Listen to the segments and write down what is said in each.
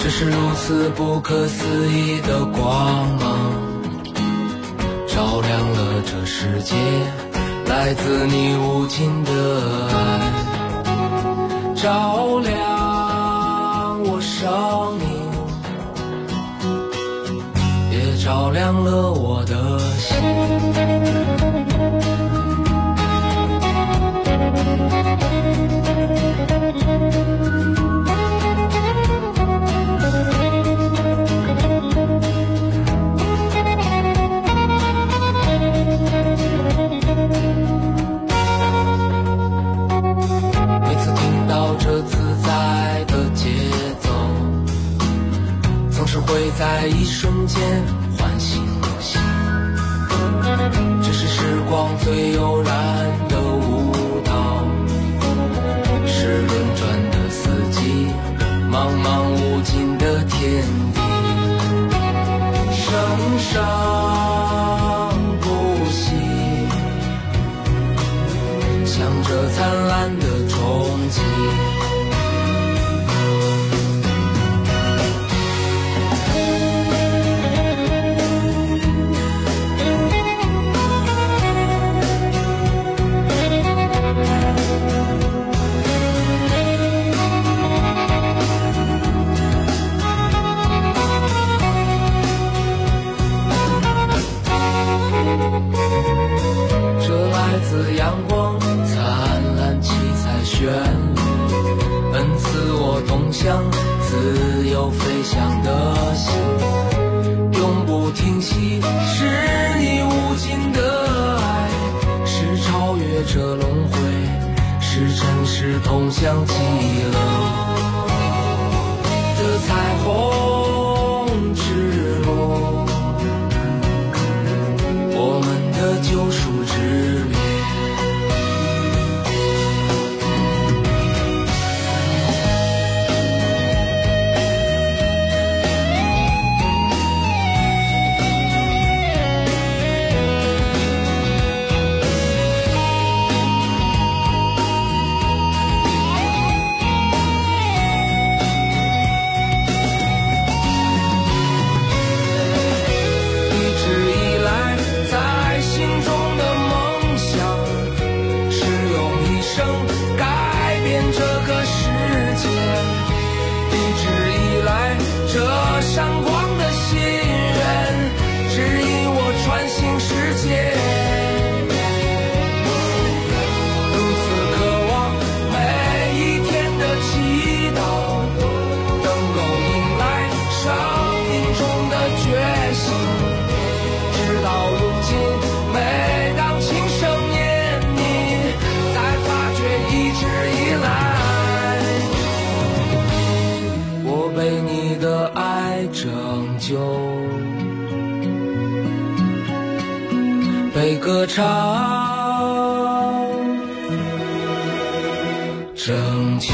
是如此不可思议的光芒，照亮了这世界，来自你无尽的爱，照亮我生命，也照亮了我的心。每次听到这自在的节奏，总是会在一瞬间唤醒我心。这是时光最悠然的舞蹈，是轮转的四季，茫茫无尽的天地，生生不息，向着灿烂的憧憬。阳光灿烂，七彩绚丽，奔刺我动向自由飞翔的心，永不停息，是你无尽的爱，是超越这轮回，是尘世通向极乐的彩虹之路，我们的救赎之旅。被歌唱拯救。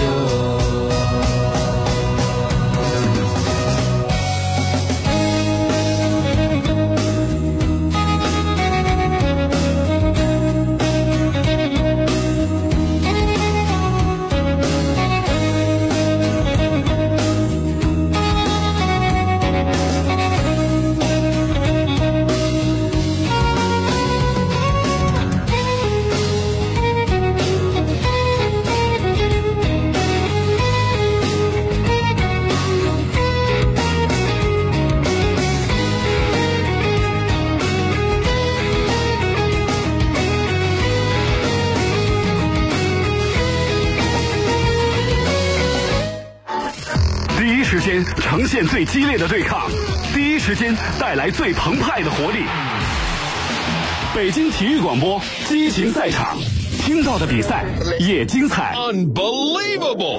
呈现最激烈的对抗，第一时间带来最澎湃的活力。北京体育广播激情赛场，听到的比赛也精彩。 Unbelievable！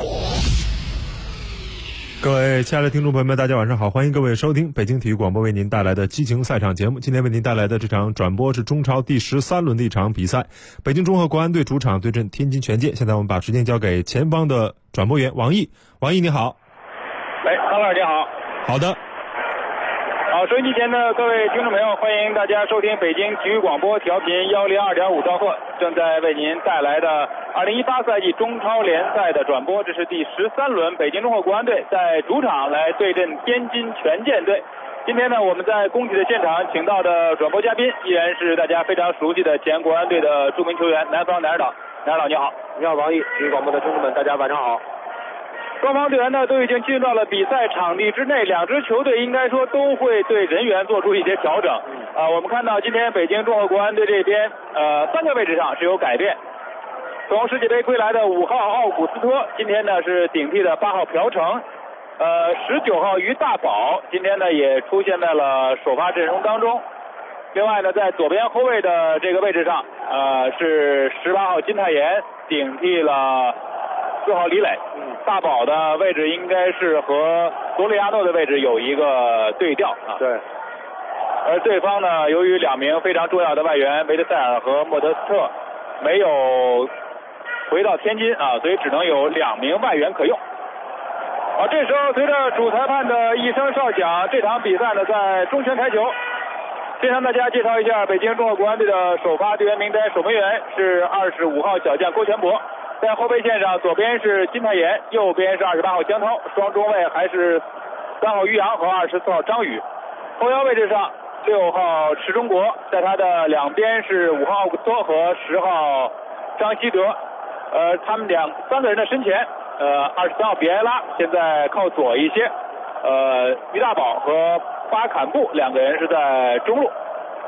各位亲爱的听众朋友们，大家晚上好，欢迎各位收听北京体育广播为您带来的激情赛场节目。今天为您带来的这场转播是中超第13轮的一场比赛，北京中赫国安队主场对阵天津权健。现在我们把时间交给前方的转播员王毅。王毅你好。 高老师你好。 好的。 好，收音机前的各位听众朋友，欢迎大家收听北京体育广播调频102.5兆赫，正在为您带来的2018赛季中超联赛的转播。这是第13轮，北京中赫国安队在主场来对阵天津权健队。今天呢，我们在工体的现场请到的转播嘉宾依然是大家非常熟悉的前国安队的著名球员南方南尔岛。南尔岛你好。 你好，王毅，体育广播的听众们，大家晚上好。 双方队员呢都已经进入到了比赛场地之内，两支球队应该说都会对人员做出一些调整。我们看到今天北京中赫国安队这边3个位置上是有改变。从世界杯归来的5号奥古斯托，今天呢是顶替的8号朴成。19号于大宝今天呢也出现在了首发阵容当中。另外呢，在左边后卫的这个位置上，是18号金泰妍顶替了4号李磊。大宝的位置应该是和罗雷亚诺的位置有一个对调啊。 对。 而对方呢，由于2名非常重要的外援维德塞尔和莫德斯特没有回到天津啊，所以只能有2名外援可用。好，这时候随着主裁判的一声哨响，这场比赛呢在中圈开球。先向大家介绍一下北京中赫国安队的首发队员名单，守门员是25号小将郭全博。在后备线上，左边是金泰妍，右边是28号江涛，双中卫还是3号于洋和24号张宇。后腰位置上6号池中国，在他的两边是5号奥古斯托和10号张希德。他们3个人的身前，23号比埃拉现在靠左一些，于大宝和巴坎布2个人是在中路。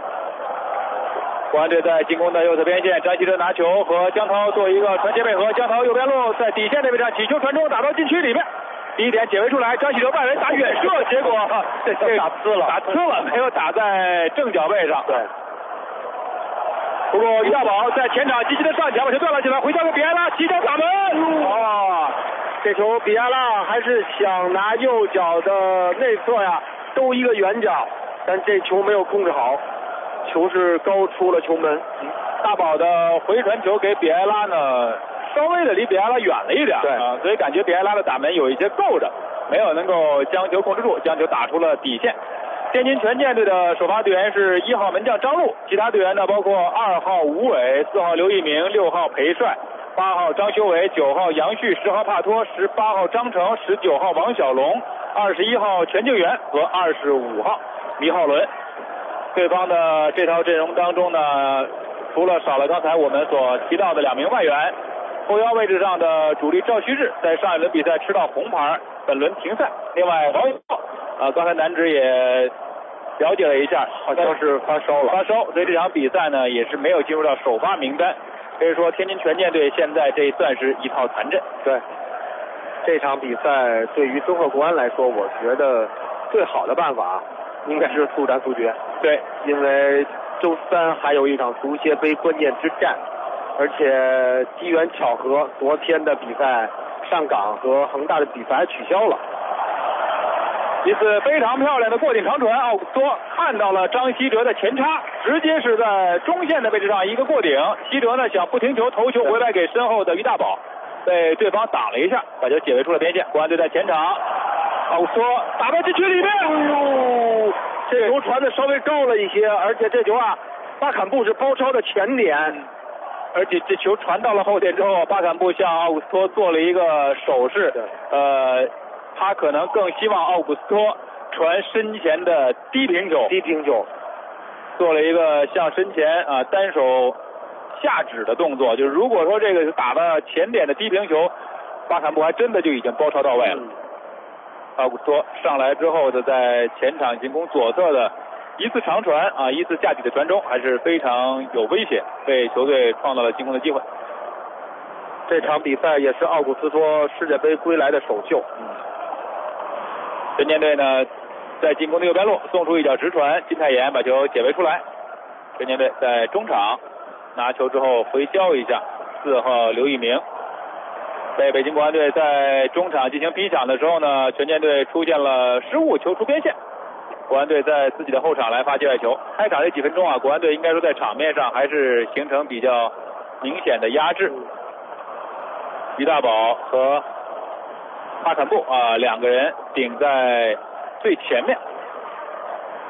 国安队在进攻的右侧边线，张稀哲拿球和江涛做一个传接配合，江涛右边路在底线那边上起球传中，打到禁区里面。第一点解围出来，张稀哲外围打远射，结果这打呲了，没有打在正脚背上。 对。 不过于大宝在前场积极的上抢，把球断了起来，回交给比埃拉，起脚打门。 这球比埃拉还是想拿右脚的内侧呀，兜一个远角，但这球没有控制好。球是高出了球门。 大宝的回传球给比埃拉呢，稍微的离比埃拉远了一点， 对所以感觉比埃拉的打门有一些够着，没有能够将球控制住，将球打出了底线。天津权健队的首发队员是1号门将张路，其他队员呢包括2号吴伟、4号刘一鸣、6号裴帅、8号张修伟、9号杨旭、10号帕托、18号张成、19号王小龙、21号全敬元和25号倪浩伦。对方的这套阵容当中呢，除了少了刚才我们所提到的2名外援，后腰位置上的主力赵旭日在上一轮比赛吃到红牌，本轮停赛。另外王宇刚才男职也了解了一下， 好像是发烧了， 所以这场比赛呢也是没有进入到首发名单。可以说天津权健队现在这算是一套残阵。 对，这场比赛对于中赫国安来说，我觉得最好的办法应该是速战速决。 对， 因为周3还有一场足协杯关键之战，而且机缘巧合，昨天的比赛上港和恒大的比赛还取消了。 一次非常漂亮的过顶长传，奥古斯托看到了张稀哲的前插，直接是在中线的位置上一个过顶。稀哲呢想不停球头球回来给身后的于大宝，被对方挡了一下，把球解围出了边线。国安队在前场，奥古斯托打到禁区里面， 这球传的稍微高了一些，而且这球巴坎布是包抄的前点， 而且这球传到了后点之后，巴坎布向奥古斯托做了一个手势，他可能更希望奥古斯托传身前的低平球，做了一个向身前单手下指的动作。就是如果说这个打到前点的低平球，巴坎布还真的就已经包抄到位了。奥古斯托上来之后的在前场进攻左侧的一次长传一次架底的传中，还是非常有威胁，为球队创造了进攻的机会。 这场比赛也是奥古斯托世界杯归来的首秀。 权健队呢在进攻的右边路送出一脚直传，金泰妍把球解围出来。权健队在中场拿球之后回交一下，4号刘一鸣。被北京国安队在中场进行逼抢的时候呢，权健队出现了失误，球出边线。国安队在自己的后场来发界外球。开场这几分钟国安队应该说在场面上还是形成比较明显的压制。于大宝和巴坎布2个人顶在最前面。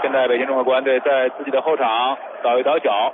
现在北京中赫国安队在自己的后场倒一倒脚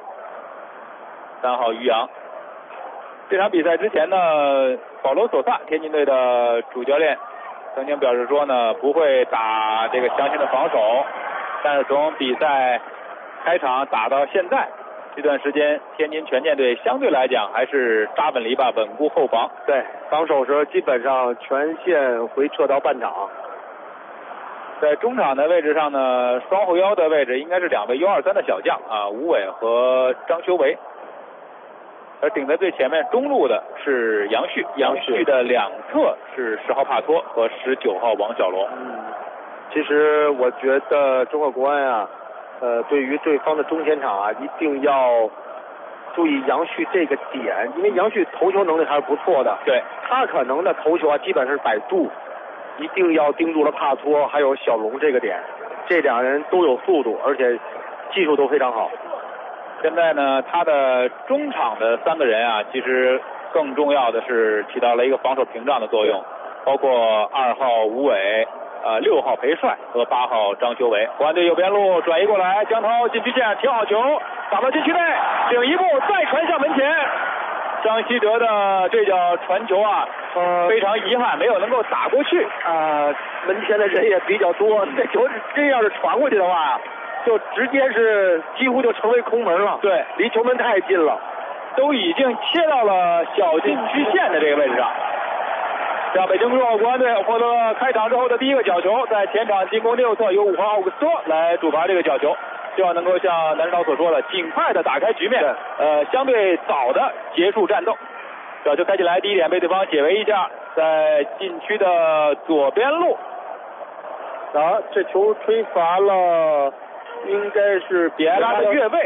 ，3号于洋。这场比赛之前呢，保罗索萨天津队的主教练曾经表示说呢，不会打这个强行的防守，但是从比赛开场打到现在这段时间，天津权健队相对来讲还是扎稳篱笆，稳固后防。 对，防守时基本上全线回撤到半场。 在中场的位置上呢，双后腰的位置应该是2位U23的小将啊，吴伟和张修为。而顶在最前面中路的是杨旭，杨旭的2侧是10号帕托和19号王小龙。 其实我觉得中赫国安啊，对于对方的中前场啊，一定要注意杨旭这个点，因为杨旭头球能力还是不错的。 对， 他可能的头球啊，基本是摆渡，一定要盯住了帕托还有小龙这个点，这2人都有速度，而且技术都非常好。 现在呢，他的中场的3个人啊，其实更重要的是起到了一个防守屏障的作用，包括2号吴伟、6号裴帅和8号张修为。国安队右边路转移过来，江涛禁区线停好球，打到禁区内，顶一步再传向门前。张稀哲的这脚传球啊，非常遗憾没有能够打过去。 门前的人也比较多，这球真要是传过去的话，就直接是几乎就成为空门了。 对， 离球门太近了， 都已经切到了小禁区线的这个位置上。让北京中赫国安队获得了开场之后的第一个角球，在前场进攻右侧由5号奥古斯托来主罚这个角球，希望能够像南指导所说的，尽快的打开局面，相对早的结束战斗。角球开进来，第一点被对方解围一下，在禁区的左边路。 这球吹罚了，应该是比埃拉的越位，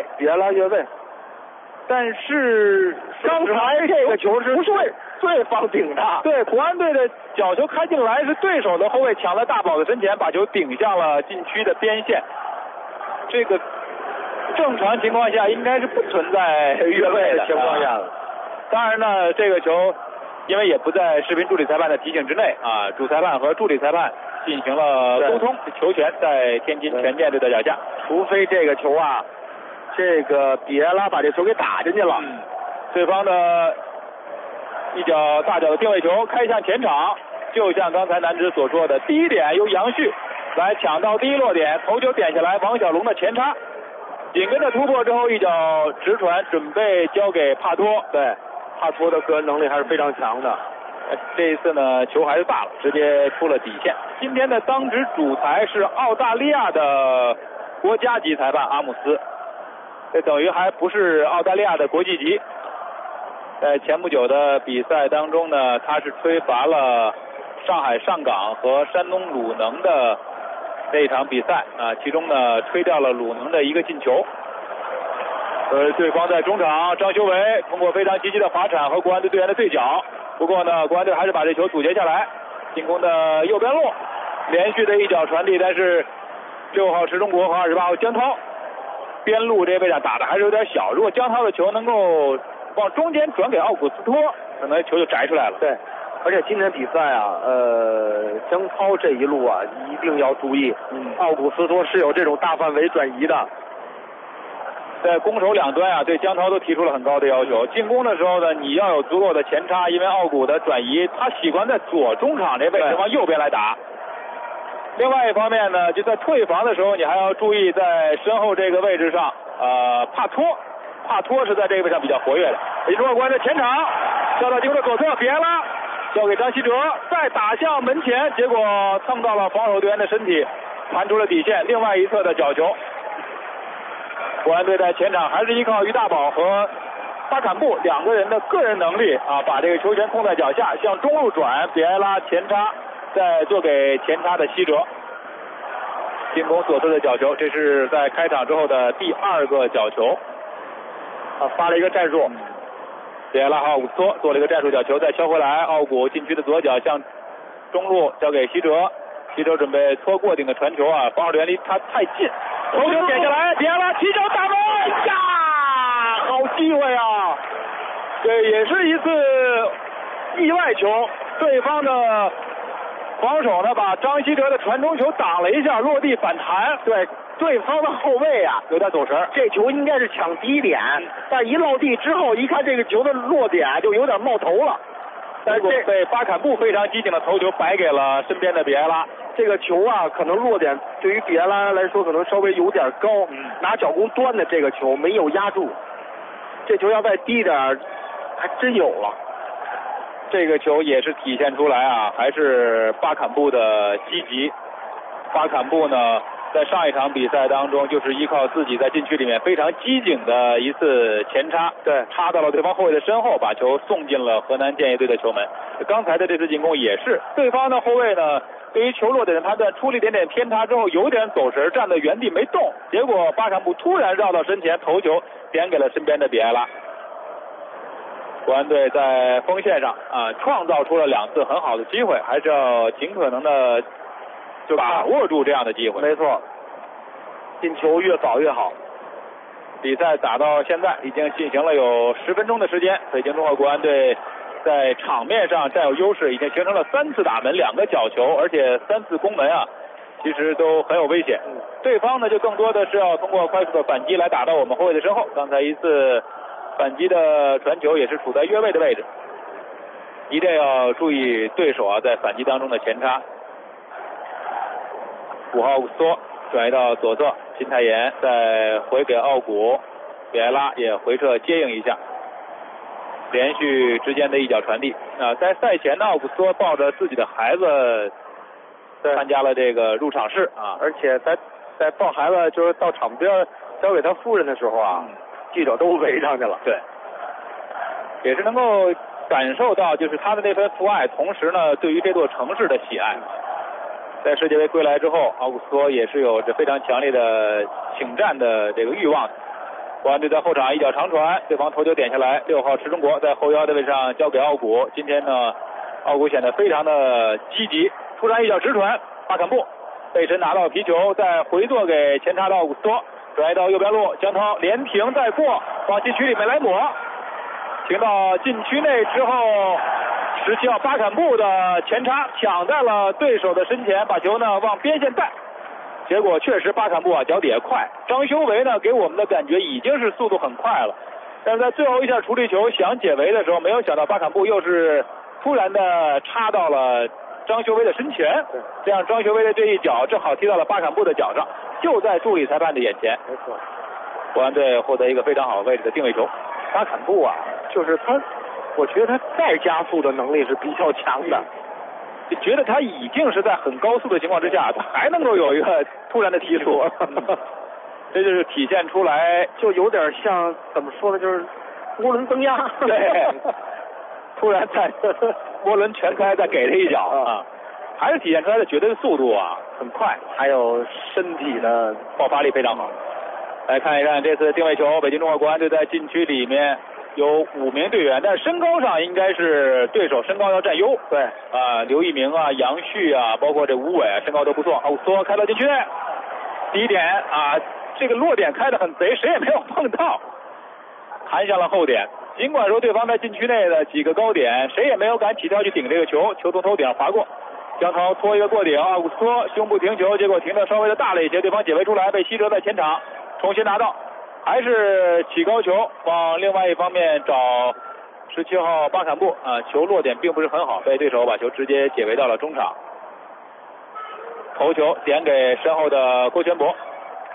但是刚才这个球是不是对方顶的？ 对，国安队的角球开进来是对手的后卫抢在大宝的身前，把球顶向了禁区的边线。这个正常情况下应该是不存在越位的情况下。 当然呢，这个球因为也不在视频助理裁判的提醒之内啊，主裁判和助理裁判进行了沟通，球权在天津权健队的脚下。 除非这个球啊，这个比埃拉把这球给打进去了， 对方的一脚大脚的定位球开向前场，就像刚才南指所说的，第一点由杨旭来抢到第一落点，头球点下来，王小龙的前插，紧跟着突破之后一脚直传，准备交给帕托。 对，帕托的个人能力还是非常强的。 这一次呢，球还是大了，直接出了底线。今天的当值主裁是澳大利亚的国家级裁判阿姆斯，这等于还不是澳大利亚的国际级。在前不久的比赛当中呢，他是吹罚了上海上港和山东鲁能的这一场比赛啊，其中呢吹掉了鲁能的一个进球。对方在中场张修为通过非常积极的滑铲和国安队队员的对角，不过呢国安队还是把这球阻截下来。进攻的右边路连续的一脚传递，但是6号池中国和28号江涛边路这个位置打的还是有点小，如果江涛的球能够往中间转给奥古斯托，可能球就摘出来了。 对，而且今天比赛啊，江涛这一路啊一定要注意，奥古斯托是有这种大范围转移的。 在攻守两端啊，对江涛都提出了很高的要求。进攻的时候呢，你要有足够的前插，因为奥古的转移，他习惯在左中场这位置往右边来打。另外一方面呢，就在退防的时候，你还要注意在身后这个位置上，帕托是在这个位置上比较活跃的。北京中赫国安的前场，交到进攻的左侧，比埃拉交给张稀哲，再打向门前，结果蹭到了防守队员的身体，弹出了底线。另外一侧的角球。国安队在前场还是依靠于大宝和巴坎布2个人的个人能力啊，把这个球权控在脚下，向中路转，比埃拉前插，再做给前插的希哲。进攻左侧的角球，这是在开场之后的第2个角球。 发了一个战术， 比埃拉和奥古斯托做了一个战术角球，再敲回来，奥古禁区的左脚向中路交给希哲，希哲准备搓过顶的传球啊，防守队员离他太近。头球点下来，比埃拉起脚打门，呀，好机会啊！这也是一次意外球，对方的防守呢把张稀哲的传中球挡了一下，落地反弹。 对， 对方的后卫啊有点走神，这球应该是抢第一点，但是一落地之后，一看这个球的落点就有点冒头了。 但是被巴坎布非常机警的头球摆给了身边的比埃拉。 这个球啊，可能落点对于比埃拉来说可能稍微有点高，拿脚弓端的这个球没有压住，这球要再低点还真有了。 这个球也是体现出来啊，还是巴坎布的积极。巴坎布呢，在上一场比赛当中，就是依靠自己在禁区里面非常机警的一次前插， 对， 插到了对方后卫的身后，把球送进了河南建业队的球门。刚才的这次进攻也是，对方的后卫呢，对于球落点的判断出了一点点偏差之后，有点走神，站在原地没动，结果巴坎布突然绕到身前，头球点给了身边的比埃拉。国安队在锋线上创造出了2次很好的机会，还是要尽可能的就把握住这样的机会。 没错，进球越早越好。 比赛打到现在已经进行了有10分钟的时间，北京中赫国安队在场面上占有优势，已经形成了3次打门2个角球，而且3次攻门啊，其实都很有危险。对方呢就更多的是要通过快速的反击来打到我们后卫的身后。刚才一次反击的传球也是处在越位的位置，一定要注意对手啊在反击当中的前插。5号乌索转移到左侧，金泰妍再回给奥古，比埃拉也回撤接应一下，连续之间的一脚传递。在赛前呢，奥古索抱着自己的孩子参加了这个入场式啊， 而且在抱孩子就是到场边交给他夫人的时候啊，记者都围上去了。 对，也是能够感受到就是他的那份父爱，同时呢对于这座城市的喜爱。在世界杯归来之后，奥古斯托也是有着非常强烈的请战的这个欲望。国安队在后场一脚长传，对方头球点下来，6号池中国在后腰的位置上交给奥古。今天呢，奥古显得非常的积极，突然一脚直传，巴坎布背身拿到皮球，再回做给前插的奥古斯托，转移到右边路，江涛连停带过，往禁区里面来抹，停到禁区内之后，17号巴坎布的前插抢在了对手的身前，把球呢往边线带。结果确实巴坎布脚底也快，张修维呢给我们的感觉已经是速度很快了，但是在最后一下处理球想解围的时候，没有想到巴坎布又是突然的插到了张修维的身前，这样张修维的这一脚正好踢到了巴坎布的脚上，就在助理裁判的眼前。 没错， 国安队获得一个非常好位置的定位球。 巴坎布就是他，我觉得他再加速的能力是比较强的。 就觉得他已经是在很高速的情况之下，他还能够有一个突然的提速，这就是体现出来， 就有点像怎么说呢，就是涡轮增压。 对，突然在涡轮全开再给他一脚啊，还是体现出来的绝对的速度啊，很快， 还有身体的爆发力非常好。来看一看这次定位球，北京中赫国安队在禁区里面有5名队员，但是身高上应该是对手身高要占优。 对刘一鸣啊、杨旭啊，包括这吴伟身高都不错。奥索开到禁区内，第一点这个落点开得很贼，谁也没有碰到，弹向了后点。尽管说对方在禁区内的几个高点，谁也没有敢起跳去顶这个球，球从头顶上划过。江涛拖一个过顶，奥古斯托胸部停球，结果停得稍微的大了一些，对方解围出来，被西哲在前场重新拿到。还是起高球，往另外一方面找17号巴坎布球落点并不是很好，被对手把球直接解围到了中场。头球点给身后的郭全博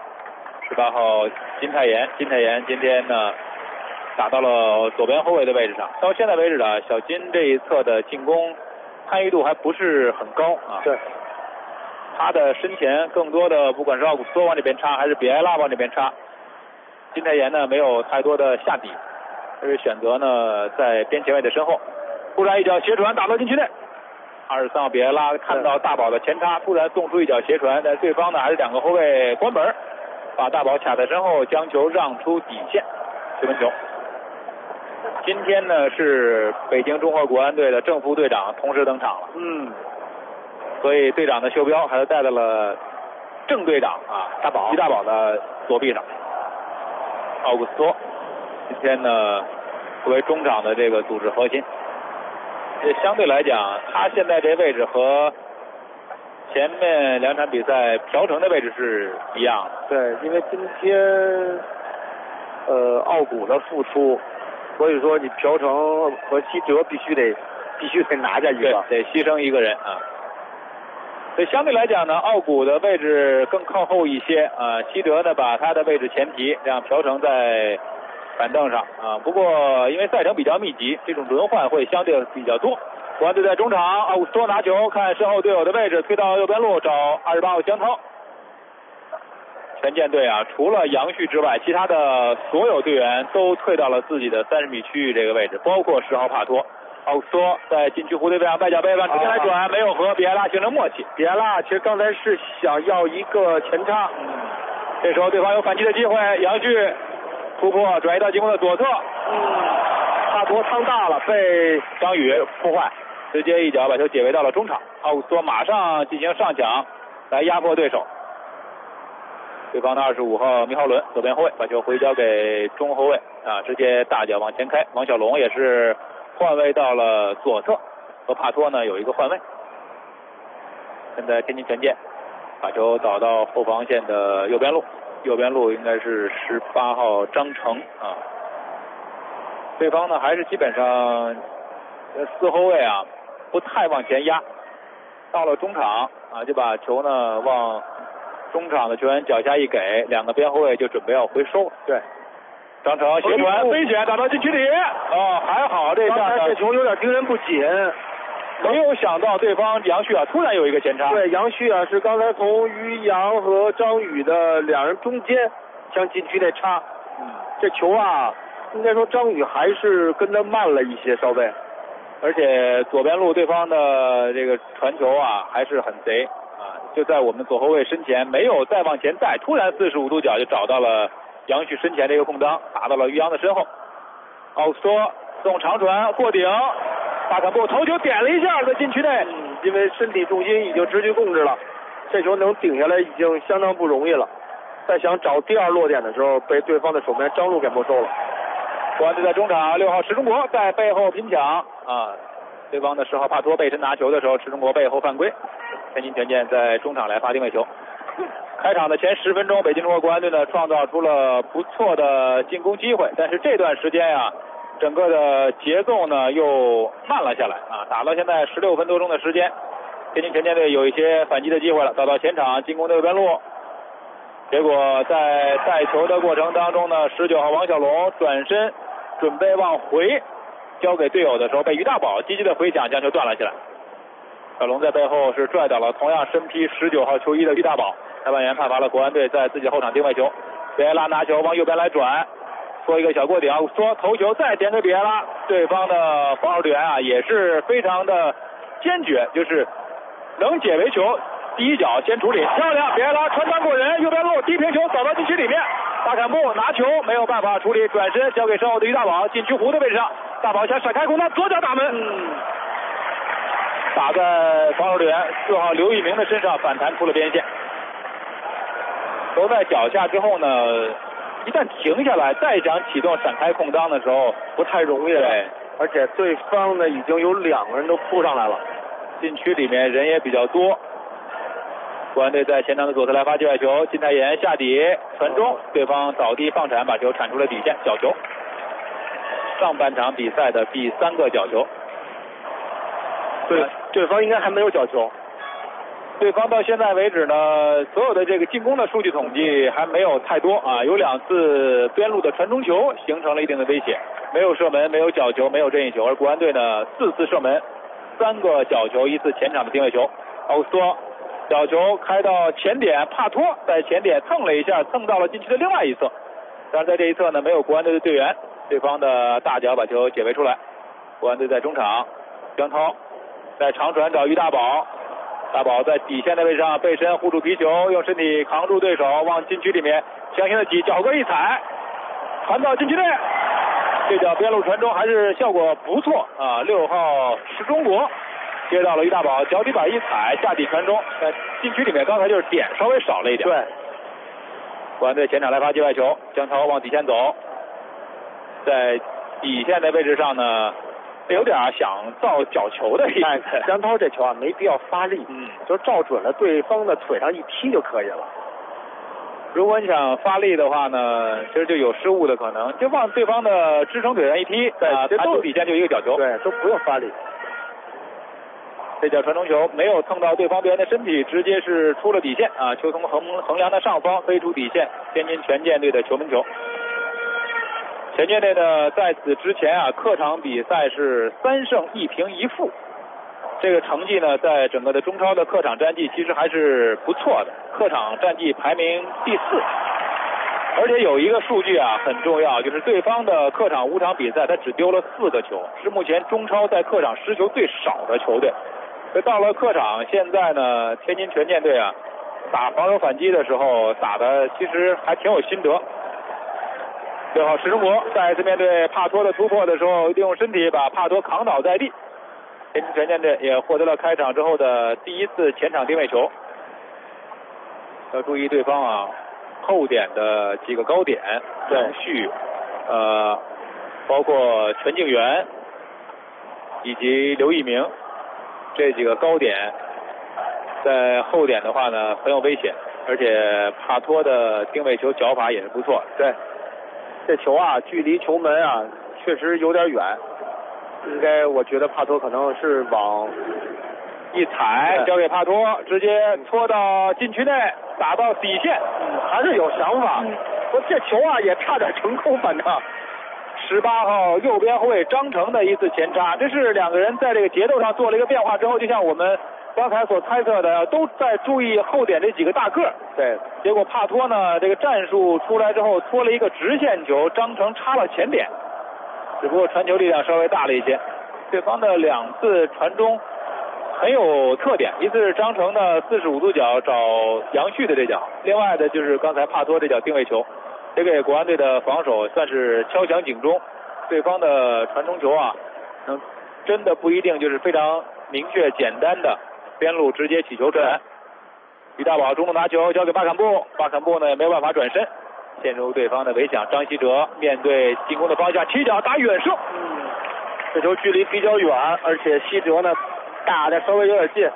，18号金泰妍今天呢打到了左边后卫的位置上。到现在为止呢，小金这一侧的进攻参与度还不是很高对， 他的身前更多的不管是奥古斯托往这边插，还是比埃拉往这边插。金泰妍呢没有太多的下底，而是选择呢在边前卫的身后，突然一脚斜传打到禁区内。23号比埃拉看到大宝的前插，突然送出一脚斜传，但对方呢还是2个后卫关门，把大宝卡在身后，将球让出底线，6分球。今天呢是北京中赫国安队的正副队长同时登场了，所以队长的袖标还带到了正队长于大宝的左臂上。奥古斯托今天呢作为中场的这个组织核心，相对来讲他现在这位置和前面2场比赛朴成的位置是一样的。 对，因为今天奥古的复出，所以说你朴成和西哲必须得拿下一个， 对，得牺牲一个人啊。所以相对来讲呢，奥古的位置更靠后一些啊，西哲呢把他的位置前提，让朴成在板凳上啊。不过因为赛程比较密集，这种轮换会相对比较多。国安队在中场，奥古斯托拿球，看身后队友的位置，推到右边路找28号江涛。全健队啊，除了杨旭之外，其他的所有队员都退到了自己的30米区域这个位置，包括10号帕托。奥古斯托在禁区弧对面外脚背往中间来转，没有和比埃拉形成默契。 比埃拉其实刚才是想要一个前插， 这时候对方有反击的机会，杨旭突破转移到进攻的左侧， 帕托趟大了，被张宇破坏，直接一脚把球解围到了中场。奥古斯托马上进行上抢来压迫对手。对方的25号米浩伦左边后卫把球回交给中后卫啊，直接大脚往前开。王小龙也是换位到了左侧，和帕托呢有一个换位。现在天津权健把球导到后防线的右边路，右边路应该是18号张成啊。对方呢还是基本上4后卫啊不太往前压，到了中场啊就把球呢往中场的球员脚下一给，2个边后卫就准备要回收。对，张成斜传飞旋打到禁区里，还好这下这球有点盯人不紧， 没有想到对方杨旭啊突然有一个前插。 对，杨旭啊是刚才从于洋和张宇的2人中间向禁区内插，这球啊应该说张宇还是跟他慢了一些稍微， 而且左边路对方的这个传球啊还是很贼。就在我们左后卫身前，没有再往前带，突然45度角就找到了杨旭身前这个空当，打到了于洋的身后。奥古斯托送长传过顶，大坎布头球点了一下在禁区内， 因为身体重心已经失去控制了，这球能顶下来已经相当不容易了。在想找第2落点的时候，被对方的守门员张路给没收了。 国安队在中场，6号池中国在背后拼抢啊，对方的10号帕托背身拿球的时候，池中国背后犯规。天津权健在中场来发定位球。开场的前10分钟，北京中国国安队呢创造出了不错的进攻机会，但是这段时间呀，整个的节奏呢又慢了下来啊。打到现在16分多钟的时间，天津权健队有一些反击的机会了，找到前场进攻的右边路，结果在带球的过程当中呢，19号王小龙转身准备往回交给队友的时候，被于大宝积极的回抢将球断了下来。小龙在背后是拽倒了同样身披19号球衣的于大宝，裁判员判罚了国安队在自己后场定位球。比埃拉拿球往右边来转，做一个小过顶，说头球再点给比埃拉，对方的防守队员啊也是非常的坚决，就是能解围球第一脚先处理，漂亮，比埃拉传单过人，右边路低平球扫到禁区里面，大坎布拿球没有办法处理，转身交给身后的于大宝，禁区弧的位置上，大宝想闪开空当，左脚打门，打在防守队员4号刘一鸣的身上，反弹出了边线。球在脚下之后呢，一旦停下来再想启动闪开空当的时候不太容易了， 而且对方呢已经有2个人都扑上来了， 禁区里面人也比较多。国安队在前场的左侧来发界外球，金泰妍下底传中，对方倒地放铲，把球铲出了底线，角球。上半场比赛的第3个角球。 对方应该还没有角球。 对方到现在为止呢，所有的这个进攻的数据统计还没有太多啊，有2次边路的传中球形成了一定的威胁，没有射门，没有角球，没有任意球。而国安队呢4次射门，3个角球，1次前场的定位球。奥古斯托角球开到前点，帕托在前点蹭了一下，蹭到了禁区的另外一侧，但是在这一侧呢没有国安队的队员，对方的大脚把球解围出来。国安队在中场，江涛在长传找于大宝，大宝在底线的位置上背身护住皮球，用身体扛住对手，往禁区里面强行的挤，脚跟一踩，传到禁区内，这脚边路传中还是效果不错啊。6号石中国接到了于大宝，脚底板一踩，下底传中，在禁区里面刚才就是点稍微少了一点。 对， 国安队前场来发界外球，江涛往底线走，在底线的位置上呢， 有点想造角球的意思。 江涛这球啊没必要发力，就照准了对方的腿上一踢就可以了。 如果你想发力的话呢，其实就有失误的可能，就往对方的支撑腿上一踢，弹出底线就一个角球。 对，都不用发力。 这脚传中球没有蹭到对方队员的身体，直接是出了底线啊！球从横梁的上方飞出底线，天津权健队的球门球。权健队呢，在此之前啊，客场比赛是3胜1平1负，这个成绩呢，在整个的中超的客场战绩其实还是不错的，客场战绩排名第4。而且有一个数据啊很重要，就是对方的客场5场比赛，他只丢了4个球，是目前中超在客场失球最少的球队。所以到了客场，现在呢，天津权健队啊，打防守反击的时候打的其实还挺有心得。6号石中国再一次面对帕托的突破的时候，利用身体把帕托扛倒在地。天津权健队也获得了开场之后的第一次前场定位球。要注意对方啊后点的几个高点，杨旭，包括全敬元以及刘一鸣这几个高点，在后点的话呢很有危险，而且帕托的定位球脚法也是不错。 对，这球啊距离球门啊确实有点远，应该我觉得帕托可能是往一踩交给帕托，直接拖到禁区内，打到底线， 还是有想法。说这球啊也差点成功，反正。 18号右边后卫张成的一次前插，这是两个人在这个节奏上做了一个变化之后，就像我们刚才所猜测的，都在注意后点这几个大个儿。 对， 结果帕托呢，这个战术出来之后拖了一个直线球，张成插了前点，只不过传球力量稍微大了一些。对方的2次传中很有特点，一次是张成的45度角找杨旭的这脚，另外的就是刚才帕托这脚定位球。这给国安队的防守算是敲响警钟，对方的传中球啊，真的不一定就是非常明确简单的边路直接起球传。于大宝中路拿球交给巴坎布，巴坎布呢也没有办法转身，陷入对方的围抢。张稀哲面对进攻的方向起脚打远射， 这球距离比较远，而且稀哲呢打的稍微有点近，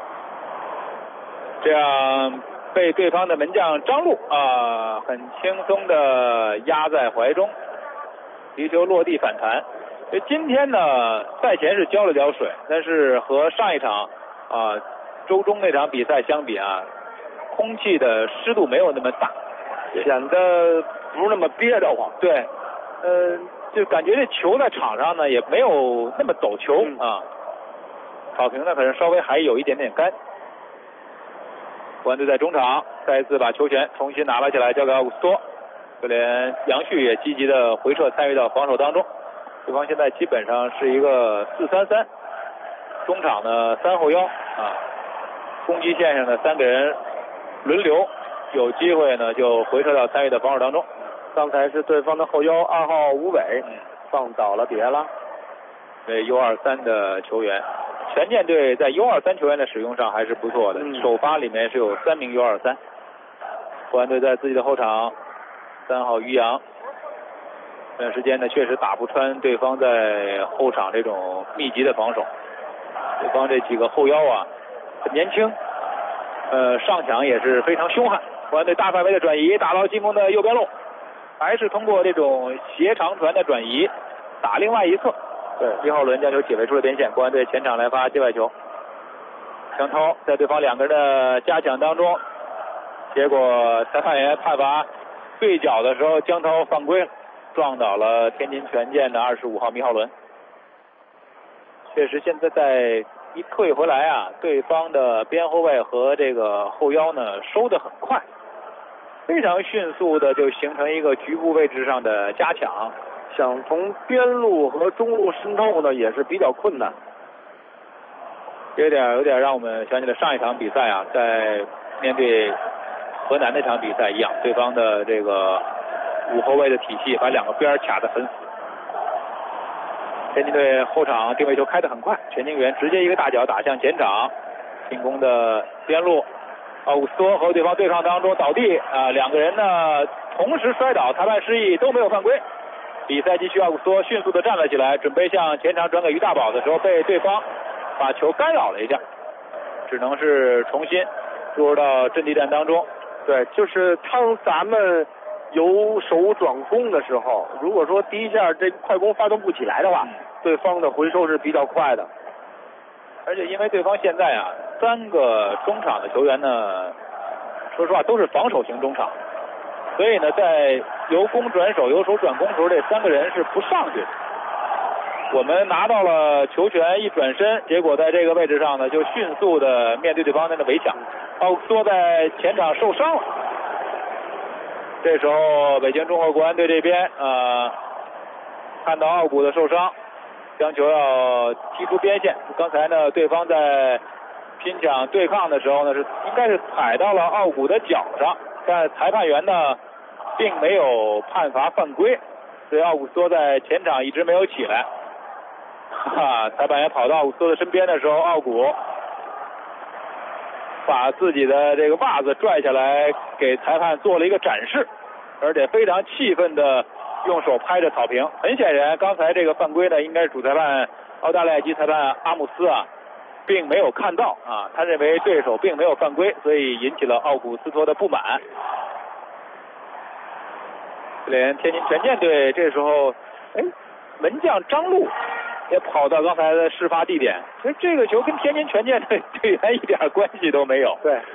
这样被对方的门将张路很轻松的压在怀中，皮球落地反弹。今天呢赛前是浇了浇水，但是和上一场周中那场比赛相比啊，空气的湿度没有那么大， 显得不是那么憋得慌。 对，就感觉这球在场上呢也没有那么走球草坪呢可能稍微还有一点点干。国安队在中场再一次把球权重新拿了起来，交给奥古斯托，就连杨旭也积极的回撤参与到防守当中。对方现在基本上是一个4-3-3，中场呢3后腰攻击线上的3个人轮流，有机会呢就回撤到参与到防守当中。 刚才是对方的后腰2号吴伟放倒了比埃拉， 对 U23 的球员。权健队在 U23 球员的使用上还是不错的，首发里面是有3名 U23。国安队在自己的后场，3号于洋，这段时间呢确实打不穿对方在后场这种密集的防守。对方这几个后腰啊很年轻，上抢也是非常凶悍。国安队大范围的转移打到进攻的右边路，还是通过这种斜长传的转移打另外一侧。对，1号轮将球解围出了边线，国安队前场来发界外球。江涛在对方2个人的加抢当中，结果裁判员判罚对角的时候，江涛犯规了，撞倒了天津权健的25号米浩伦。确实，现在在一退回来啊，对方的边后卫和这个后腰呢收得很快，非常迅速的就形成一个局部位置上的加抢。 想从边路和中路渗透呢也是比较困难， 有点让我们想起了上一场比赛啊，在面对河南那场比赛一样，对方的这个5后卫的体系把2个边卡得很死。天津队后场定位球开得很快，全敬元直接一个大脚打向前场，进攻的边路，奥古斯托和对方对抗当中倒地2个人呢同时摔倒，裁判示意都没有犯规。 比赛继续，奥古斯托迅速的站了起来，准备向前场转给于大宝的时候，被对方把球干扰了一下，只能是重新入到阵地战当中。 对，就是当咱们由守转攻的时候，如果说第一下这快攻发动不起来的话，对方的回收是比较快的。 而且因为对方现在啊，3个中场的球员呢，说实话都是防守型中场，所以呢，在由攻转守、由守转攻时候，这3个人是不上去的。我们拿到了球权，一转身，结果在这个位置上呢，就迅速的面对对方那个围抢。奥古斯托在前场受伤了。这时候，北京中赫国安队这边看到奥古的受伤，将球要踢出边线。刚才呢，对方在拼抢对抗的时候呢，应该是踩到了奥古的脚上，但裁判员呢并没有判罚犯规，所以奥古斯托在前场一直没有起来。裁判员跑到奥古斯托的身边的时候，奥古把自己的这个袜子拽下来给裁判做了一个展示，而且非常气愤的用手拍着草坪。很显然，刚才这个犯规呢，应该是主裁判澳大利亚籍裁判阿姆斯并没有看到他认为对手并没有犯规，所以引起了奥古斯托的不满。连天津权健队这时候，门将张路也跑到刚才的事发地点，所以这个球跟天津权健队队员一点关系都没有。 对，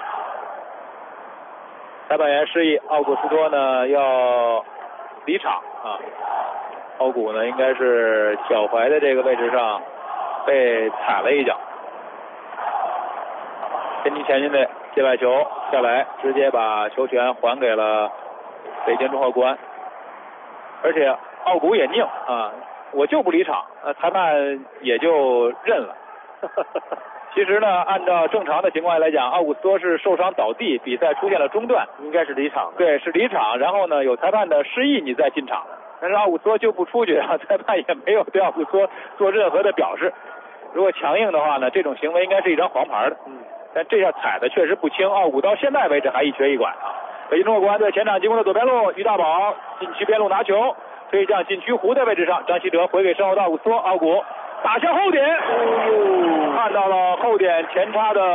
裁判员示意奥古斯托呢要离场奥古呢应该是脚踝的这个位置上被踩了一脚。天津权健队界外球下来，直接把球权还给了北京中赫国安，而且奥古也拧我就不离场，裁判也就认了。其实呢，按照正常的情况来讲，奥古斯托是受伤倒地，比赛出现了中断， 应该是离场的。 对，是离场，然后呢有裁判的示意你再进场，但是奥古斯托就不出去，裁判也没有对奥古斯托做任何的表示。如果强硬的话呢，这种行为应该是一张黄牌的。但这下踩的确实不轻，奥古到现在为止还一瘸一拐北京中赫国安队前场进攻的左边路，于大宝禁区边路拿球，推向禁区弧的位置上，张稀哲回给身后的奥古斯托，奥古打向后点，看到了后点前插的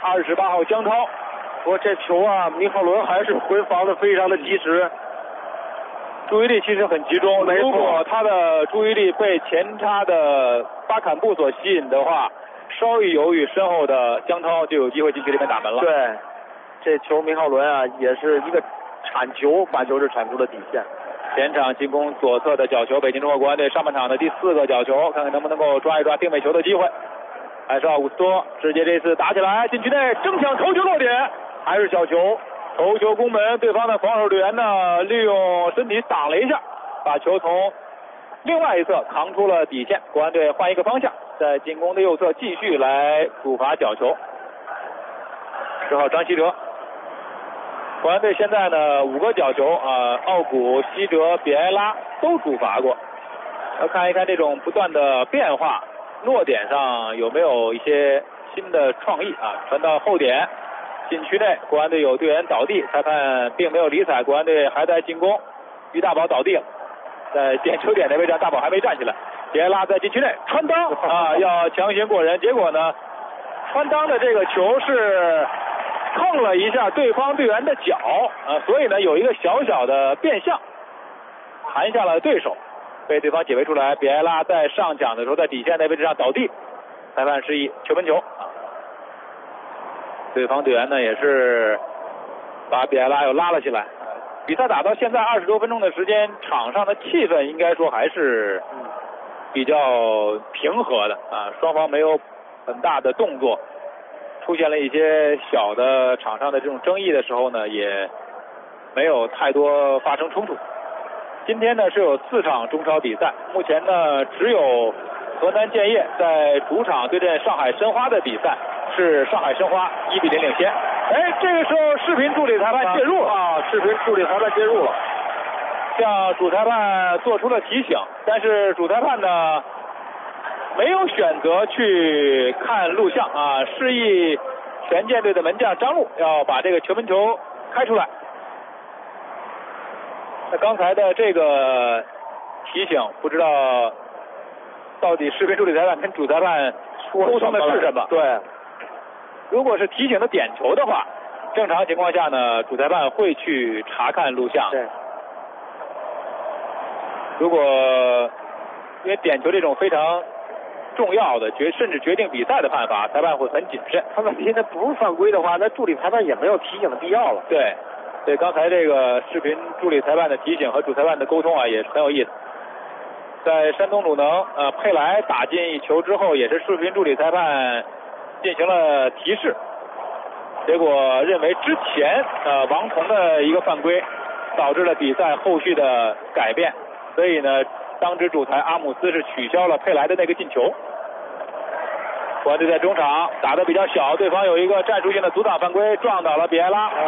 28号姜超。 不过这球米浩伦还是回防的非常的及时， 注意力其实很集中。如果他的注意力被前插的巴坎布所吸引的话，稍一犹豫，身后的姜超就有机会进去里面打门了。 对，这球米浩伦也是一个铲球，把球是铲出了底线。 前场进攻左侧的角球，北京中赫国安队上半场的第4个角球，看看能不能够抓一抓定位球的机会。还是奥古斯托直接这次打起来，禁区内争抢头球落点，还是小球，头球攻门，对方的防守队员呢利用身体挡了一下，把球从另外一侧扛出了底线。国安队换一个方向，在进攻的右侧继续来主罚角球。10号张稀哲。国安队现在呢5个角球奥古、希哲、比埃拉都主罚过。要看一看这种不断的变化，落点上有没有一些新的创意传到后点禁区内，国安队有队员倒地，裁判并没有理睬，国安队还在进攻。于大宝倒地了，在点球点的位置上，大宝还没站起来。比埃拉在禁区内穿裆要强行过人，结果呢穿裆的这个球是碰了一下对方队员的脚所以呢有一个小小的变向，弹下了对手，被对方解围出来。比埃拉在上抢的时候在底线的位置上倒地，裁判示意球门球对方队员呢也是把比埃拉又拉了起来。比赛打到现在20多分钟的时间，场上的气氛应该说还是比较平和的双方没有很大的动作，出现了一些小的场上的这种争议的时候呢，也没有太多发生冲突。今天呢是有4场中超比赛，目前呢只有河南建业在主场对阵上海申花的比赛是上海申花1比0领先。这个时候视频助理裁判介入了视频助理裁判介入了， 向主裁判做出了提醒，但是主裁判呢没有选择去看录像示意权健队的门将张路要把这个球门球开出来。那刚才的这个提醒，不知道到底视频助理裁判跟主裁判沟通的是什么。 对， 如果是提醒的点球的话，正常情况下呢，主裁判会去查看录像。 对。 如果因为点球这种非常重要的甚至决定比赛的判罚，裁判会很谨慎。 他问题那不是犯规的话，那助理裁判也没有提醒的必要了。 对，对，刚才这个视频助理裁判的提醒和主裁判的沟通啊，也是很有意思。在山东鲁能，佩莱打进一球之后，也是视频助理裁判进行了提示，结果认为之前王彤的一个犯规导致了比赛后续的改变，所以呢，当值主裁阿姆斯是取消了佩莱的那个进球。国安队在中场打得比较小，对方有一个战术性的阻挡犯规，撞倒了比埃拉。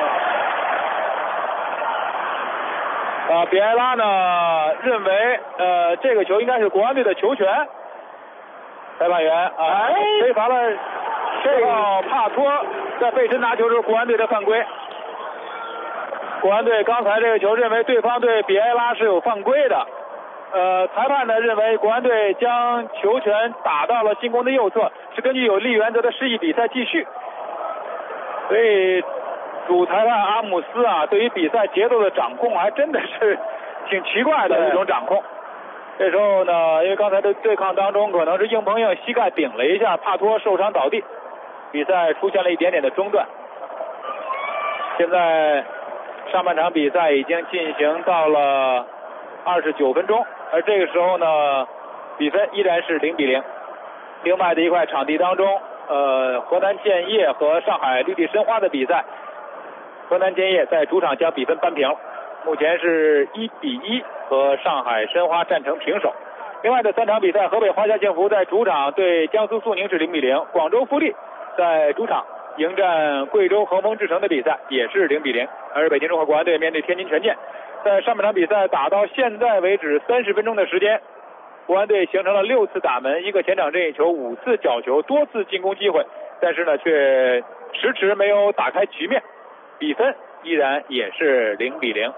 比埃拉呢认为这个球应该是国安队的球权，裁判员吹罚了这个帕托在背身拿球是国安队的犯规。国安队刚才这个球认为对方对比埃拉是有犯规的，裁判呢认为国安队将球权打到了进攻的右侧，是根据有利原则的示意比赛继续。所以主裁判阿姆斯啊，对于比赛节奏的掌控还真的是挺奇怪的一种掌控。这时候呢，因为刚才的对抗当中可能是硬碰硬，膝盖顶了一下，帕托受伤倒地，比赛出现了一点点的中断。现在上半场比赛已经进行到了29分钟，而这个时候呢，比分依然是0-0。另外的一块场地当中，河南建业和上海绿地申花的比赛，河南建业在主场将比分扳平，目前是1-1，和上海申花战成平手。另外的3场比赛，河北华夏幸福在主场对江苏苏宁是0-0，广州富力在主场迎战贵州恒丰智诚的比赛也是0-0，而北京中赫国安队面对天津权健，在上半场比赛打到现在为止30分钟的时间，国安队形成了6次打门，1个前场任意球，5次角球，多次进攻机会，但是呢却迟迟没有打开局面，比分依然也是0-0。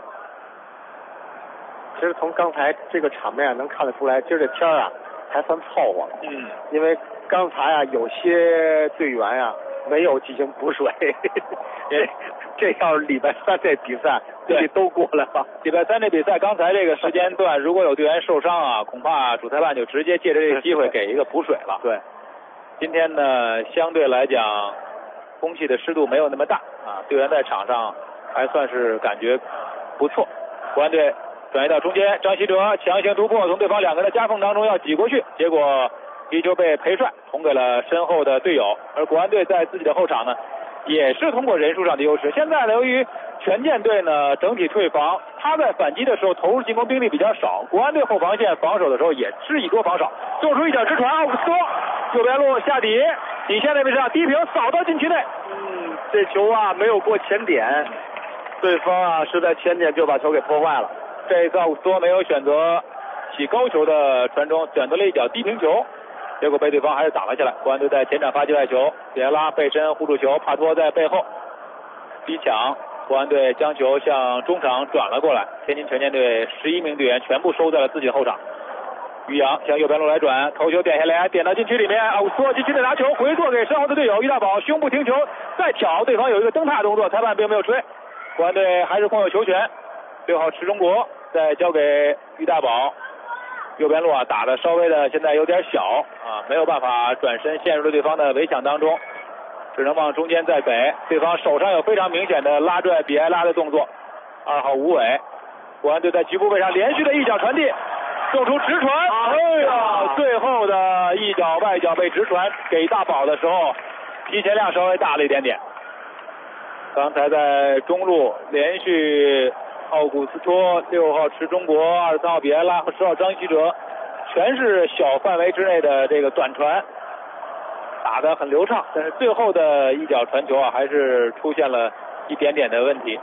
其实从刚才这个场面能看得出来，今儿这天啊还算凑合。因为刚才啊有些队员啊没有进行补水。这要是礼拜3这比赛，对，都过来了。 礼拜3这比赛，刚才这个时间段，如果有队员受伤啊，恐怕主裁判就直接借着这个机会给一个补水了。 对， 今天呢，相对来讲，空气的湿度没有那么大啊，队员在场上还算是感觉不错。国安队转移到中间，张稀哲强行突破，从对方2个人的夹缝当中要挤过去，结果皮球被裴帅捅给了身后的队友。而国安队在自己的后场呢，也是通过人数上的优势。现在呢，由于权健队呢整体退防，他在反击的时候投入进攻兵力比较少，国安队后防线防守的时候也是以多防少，做出一脚直传，奥古斯托右边路下底线那位置上低平扫到禁区内。 这球啊没有过前点，对方啊是在前点就把球给破坏了。 这一次奥古斯托没有选择起高球的传中，选择了一脚低平球，结果被对方还是打了下来。国安队在前场发起外球，比埃拉背身护住球，帕托在背后逼抢，国安队将球向中场转了过来。天津权健队11名队员全部收在了自己的后场。于洋向右边路来转，头球点下来，点到禁区里面，奥古斯托禁区内拿球回做给身后的队友于大宝，胸部停球再挑，对方有一个蹬踏动作，裁判并没有吹，国安队还是控有球权。6号池中国再交给于大宝，右边路啊打的稍微的现在有点小啊，没有办法转身陷入了对方的围抢当中，只能往中间再给。对方手上有非常明显的拉拽比埃拉的动作。2号吴伟，国安队在局部位上连续的一脚传递，送出直传，最后的一脚外脚被直传给大宝的时候，提前量稍微大了一点点。刚才在中路连续奥古斯托、6号池中国、23号比埃拉和10号张稀哲，全是小范围之内的这个短传，打得很流畅，但是最后的一脚传球啊，还是出现了一点点的问题。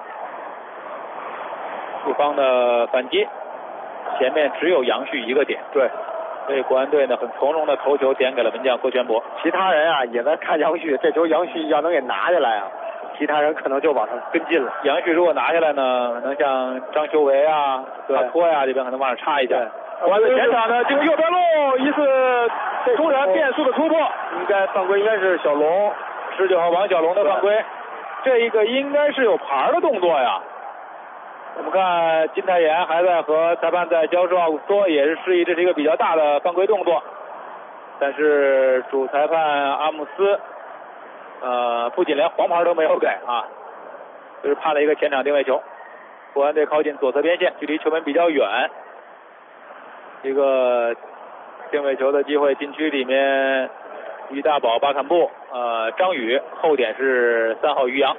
对方的反击，前面只有杨旭一个点， 对， 所以国安队呢很从容的头球点给了门将郭全博。 其他人啊也在看杨旭，这球杨旭要能给拿下来啊，其他人可能就往上跟进了。 杨旭如果拿下来呢，能像张修维啊、帕托呀这边可能往上插一下。 我的前场的这个右边路疑似突然变速的突破， 犯规应该是小龙 19号王小龙的犯规，这一个应该是有牌的动作呀。我们看金泰妍还在和裁判在交涉，奥古斯托也是示意这是一个比较大的犯规动作，但是主裁判阿姆斯不仅连黄牌都没有给啊，就是判了一个前场定位球。国安队靠近左侧边线，距离球门比较远，一个定位球的机会，禁区里面于大宝、巴坎布、张宇，后点是3号于洋，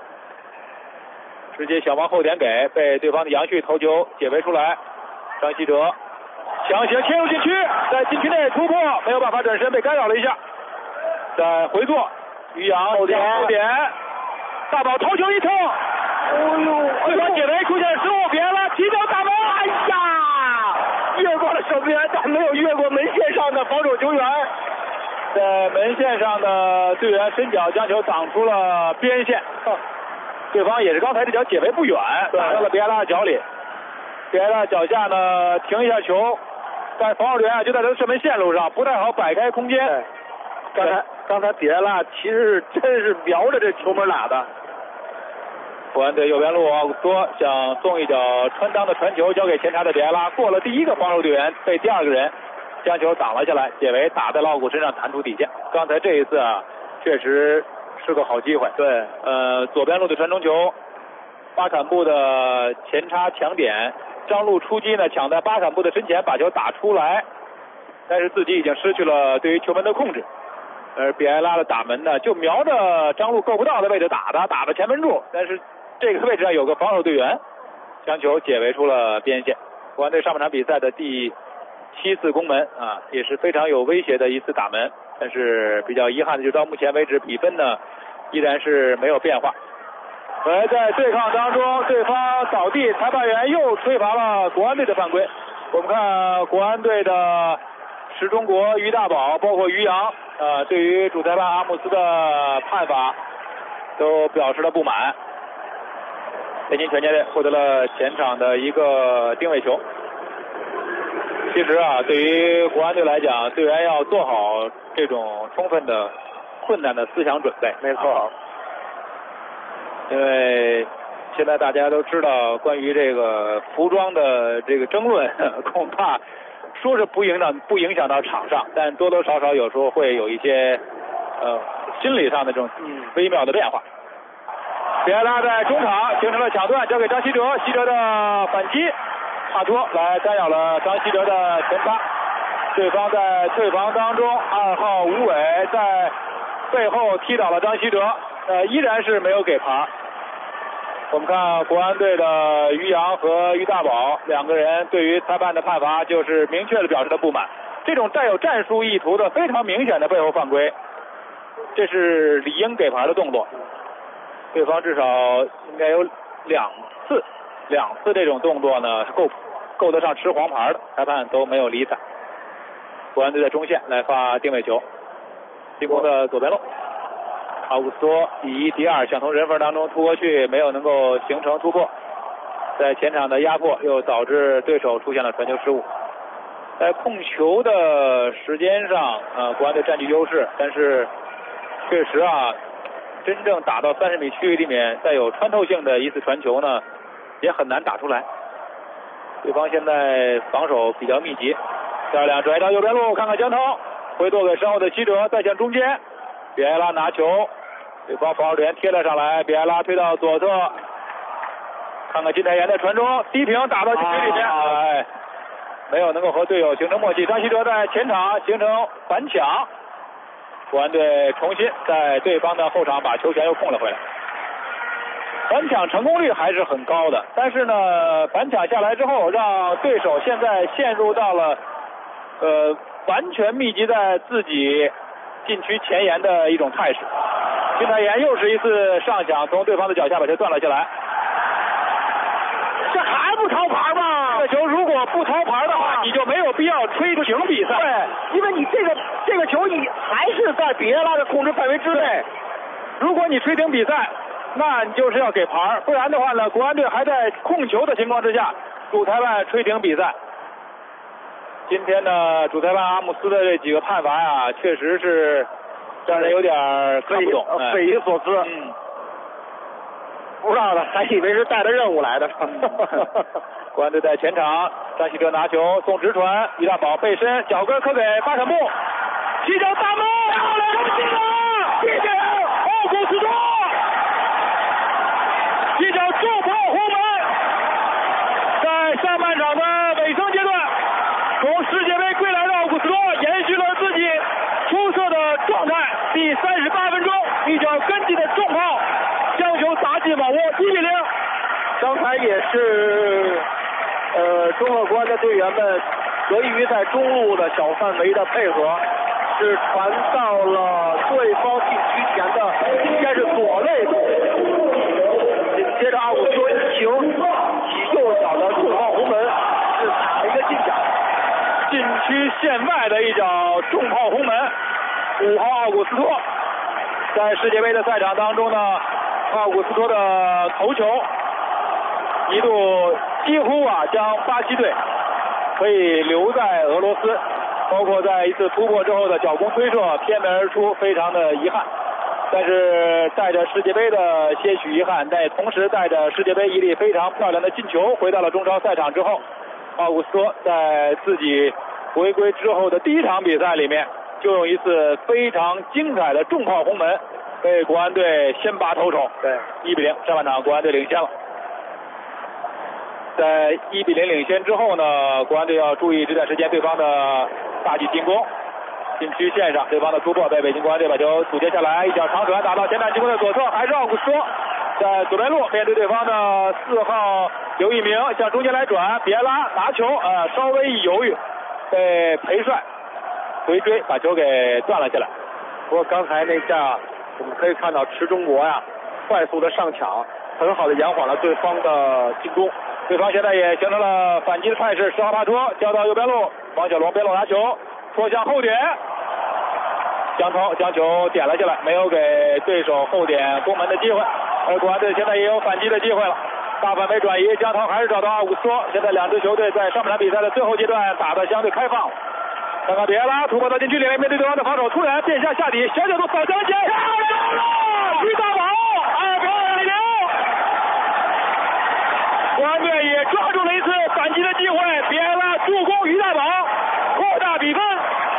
直接小王后点给，被对方的杨旭头球解围出来，张稀哲强行切入禁区，在禁区内突破，没有办法转身，被干扰了一下，再回做，于洋后点，大宝头球一冲，对方解围出现失误，别了，提脚打门，哎呀，越过了守门员，但没有越过门线上的防守球员，在门线上的队员伸脚将球挡出了边线，对方也是刚才这脚解围不远，打到了比埃拉的脚里，比埃拉脚下呢停一下球，但防守队员就在他的射门线路上，不太好摆开空间。 刚才比埃拉其实真是瞄着这球门打的。 国安队右边路奥古斯托想送一脚穿裆的传球交给前插的比埃拉，过了第一个防守队员，被第二个人将球挡了下来，解围打在了奥古身上，弹出底线。刚才这一次啊，确实是个好机会。 对， 左边路的传中球，巴坎布的前插抢点，张路出击呢，抢在巴坎布的身前把球打出来，但是自己已经失去了对于球门的控制。而比埃拉的打门呢，就瞄着张路够不到的位置打的前门柱，但是这个位置上有个防守队员将球解围出了边线。国安队上半场比赛的第7次攻门啊，也是非常有威胁的一次打门，但是比较遗憾的就是到目前为止比分呢依然是没有变化。而在对抗当中，对方倒地，裁判员又吹罚了国安队的犯规。我们看国安队的石中国、于大宝，包括于洋，对于主裁判阿姆斯的判罚都表示了不满。北京权健队获得了前场的一个定位球。其实啊，对于国安队来讲，队员要做好这种充分的困难的思想准备。 没错， 因为现在大家都知道，关于这个服装的这个争论，恐怕说是不影响到场上，但多多少少有时候会有一些心理上的这种微妙的变化。比埃拉在中场形成了抢断，交给张稀哲，稀哲的反击帕托来干扰了张稀哲的前插，对方在退防当中，2号吴伟在背后踢倒了张稀哲，依然是没有给牌。我们看国安队的于洋和于大宝两个人对于裁判的判罚就是明确的表示了不满，这种带有战术意图的非常明显的背后犯规，这是理应给牌的动作。对方至少应该有两次这种动作呢是够得上吃黄牌的，裁判都没有理睬。国安队在中线来发定位球，进攻的左边路，奥古斯托第1、第2想从人缝当中突过去，没有能够形成突破，在前场的压迫又导致对手出现了传球失误。在控球的时间上，国安队占据优势，但是确实啊，真正打到30米区域里面带有穿透性的一次传球呢，也很难打出来。对方现在防守比较密集，漂亮转移到右边路，看看江涛回做给身后的稀哲，再向中间，比埃拉拿球，对方防守队员贴了上来，比埃拉推到左侧，看看金泰妍的传中，低平打到禁区里面，没有能够和队友形成默契。张稀哲在前场形成反抢，国安队重新在对方的后场把球权又控了回来。反抢成功率还是很高的，但是呢，反抢下来之后，让对手现在陷入到了完全密集在自己禁区前沿的一种态势。金泰妍又是一次上抢，从对方的脚下把球断了下来。 这还不掏牌吗？ 这球如果不掏牌的话，你就没有必要吹停比赛。 对，因为你这个球你还是在比埃拉的控制范围之内。 如果你吹停比赛，那你就是要给牌，不然的话呢，国安队还在控球的情况之下，主裁判吹停比赛。 今天呢，主裁判阿姆斯的这几个判罚呀，确实是让人有点看不懂， 匪夷所思。不知道的还以为是带着任务来的。 国安队在前场，张稀哲拿球送直传，于大宝背身脚跟磕给巴坎布，踢脚大门，进了，1-0，奥古斯托，踢脚重炮轰门。在上半场的尾声阶段，从世界杯归来的奥古斯托延续了自己出色的状态，第38分钟一脚跟进的重炮将球打进网窝，1-0。 刚才也是中赫国安的队员们得益于在中路的小范围的配合，是传到了对方禁区前的应该是左肋部，紧接着奥古斯托一停，起右脚的重炮红门是打了一个近角， 禁区线外的一脚重炮轰门。5号奥古斯托在世界杯的赛场当中呢，奥古斯托的头球一度几乎将巴西队可以留在俄罗斯，包括在一次突破之后的脚弓推射偏门而出，非常的遗憾。但是带着世界杯的些许遗憾，但也同时带着世界杯一粒非常漂亮的进球回到了中超赛场之后，奥古斯托在自己回归之后的第一场比赛里面，就用一次非常精彩的重炮轰门被国安队先拔头筹。 对 ，1-0，上半场国安队领先了。在1-0领先之后呢，国安队要注意这段时间对方的大举进攻，禁区线上对方的突破被北京国安队把球阻截下来，一脚长传打到前场进攻的左侧，还是奥古斯托在左边路面对对方的4号刘一鸣向中间来转，别拉拿球稍微一犹豫，被裴帅回追把球给断了下来。 不过刚才那下我们可以看到池中国快速的上抢，很好的延缓了对方的进攻。 对方现在也形成了反击的态势，10号帕托交到右边路，王小龙边路拿球拖向后点，江涛将球点了下来，没有给对手后点攻门的机会。而国安队现在也有反击的机会了，大范围转移，江涛还是找到奥古斯托。现在两支球队在上半场比赛的最后阶段打得相对开放。看看比埃拉突破到禁区里面，面对对方的防守，突然变向下底，小角度扫向前，于大宝2-0。国安队也抓住了一次反击的机会，比埃拉助攻于大宝，扩大比分。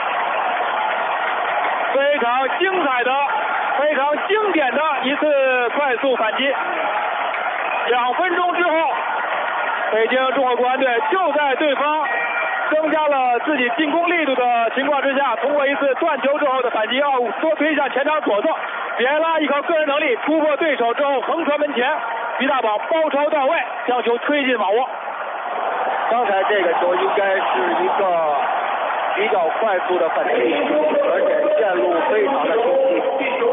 非常精彩的、非常经典的一次快速反击。2分钟之后，北京中赫国安队就在对方增加了自己进攻力度的情况之下，通过一次断球之后的反击，奥古斯托推向前场左侧，比埃拉依靠个人能力突破对手之后横传门前，于大宝包抄到位，将球推进网窝。 刚才这个球应该是一个比较快速的反击，而且线路非常的清晰。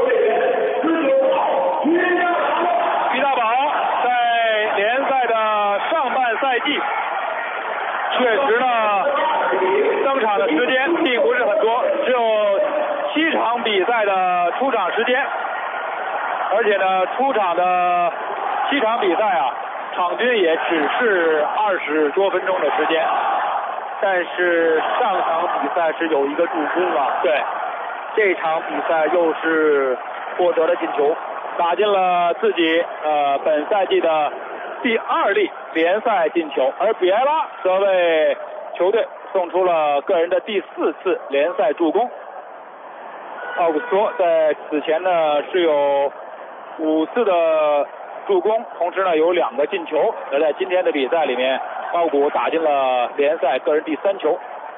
于大宝在联赛的上半赛季确实呢登场的时间并不是很多，只有7场比赛的出场时间，而且呢出场的7场比赛场均也只是20多分钟的时间。 但是上场比赛是有一个助攻对， 这场比赛又是获得了进球， 打进了自己本赛季的第2粒联赛进球，而比埃拉则为球队送出了个人的第4次联赛助攻。奥古斯托在此前呢是有5次的助攻，同时呢有2个进球，而在今天的比赛里面，奥古打进了联赛个人第3球。